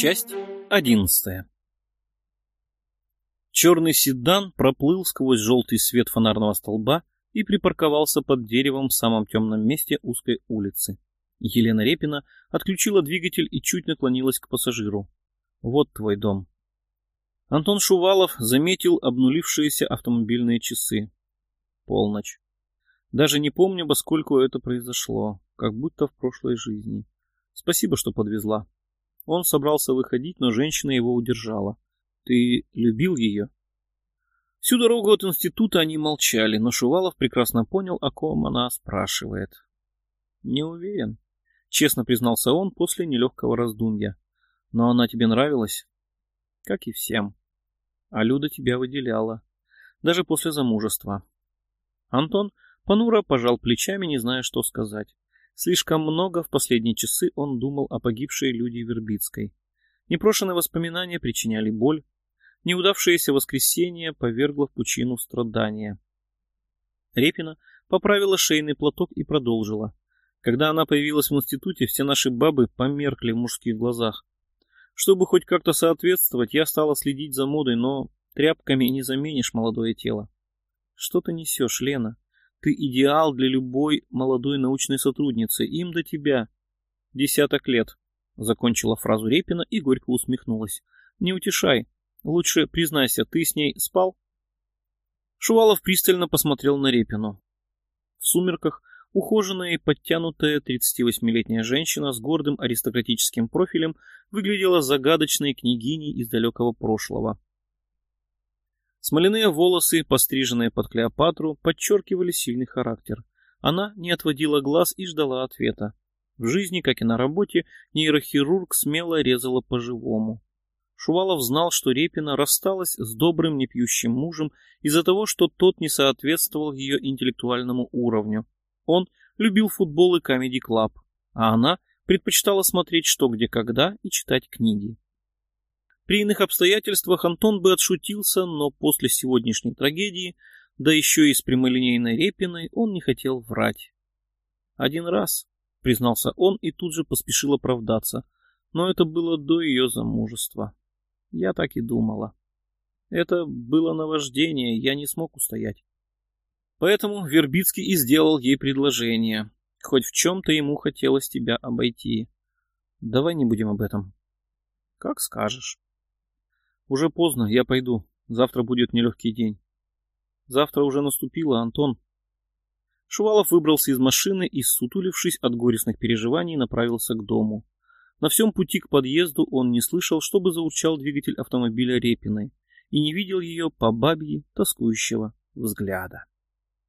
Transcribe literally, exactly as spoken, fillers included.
Часть одиннадцатая. Черный седан проплыл сквозь желтый свет фонарного столба и припарковался под деревом в самом темном месте узкой улицы. Елена Репина отключила двигатель и чуть наклонилась к пассажиру. «Вот твой дом». Антон Шувалов заметил обнулившиеся автомобильные часы. Полночь. Даже не помню, во сколько это произошло, как будто в прошлой жизни. Спасибо, что подвезла. Он собрался выходить, но женщина его удержала. Ты любил ее? Всю дорогу от института они молчали, но Шувалов прекрасно понял, о ком она спрашивает. Не уверен, честно признался он после нелегкого раздумья. Но она тебе нравилась? Как и всем. А Люда тебя выделяла. Даже после замужества. Антон понуро пожал плечами, не зная, что сказать. Слишком много в последние часы он думал о погибшей Люде Вербицкой. Непрошенные воспоминания причиняли боль. Неудавшееся воскресенье повергло в пучину страдания. Репина поправила шейный платок и продолжила. Когда она появилась в институте, все наши бабы померкли в мужских глазах. Чтобы хоть как-то соответствовать, я стала следить за модой, но тряпками не заменишь молодое тело. Что ты несешь, Лена? Ты идеал для любой молодой научной сотрудницы. Им до тебя. Десяток лет. Закончила фразу Репина и горько усмехнулась. Не утешай. Лучше признайся, ты с ней спал? Шувалов пристально посмотрел на Репину. В сумерках ухоженная и подтянутая тридцативосьмилетняя женщина с гордым аристократическим профилем выглядела загадочной княгиней из далекого прошлого. Смоляные волосы, постриженные под Клеопатру, подчеркивали сильный характер. Она не отводила глаз и ждала ответа. В жизни, как и на работе, нейрохирург смело резала по-живому. Шувалов знал, что Репина рассталась с добрым непьющим мужем из-за того, что тот не соответствовал ее интеллектуальному уровню. Он любил футбол и комеди-клаб, а она предпочитала смотреть «Что, где, когда» и читать книги. При иных обстоятельствах Антон бы отшутился, но после сегодняшней трагедии, да еще и с прямолинейной Репиной, он не хотел врать. «Один раз», — признался он и тут же поспешил оправдаться, но это было до ее замужества. Я так и думала. Это было наваждение, я не смог устоять. Поэтому Вербицкий и сделал ей предложение. Хоть в чем-то ему хотелось тебя обойти. Давай не будем об этом. Как скажешь. Уже поздно, я пойду. Завтра будет нелегкий день. Завтра уже наступило, Антон. Шувалов выбрался из машины и, ссутулившись от горестных переживаний, направился к дому. На всем пути к подъезду он не слышал, чтобы заурчал двигатель автомобиля Репиной, и не видел ее по бабьи тоскующего взгляда.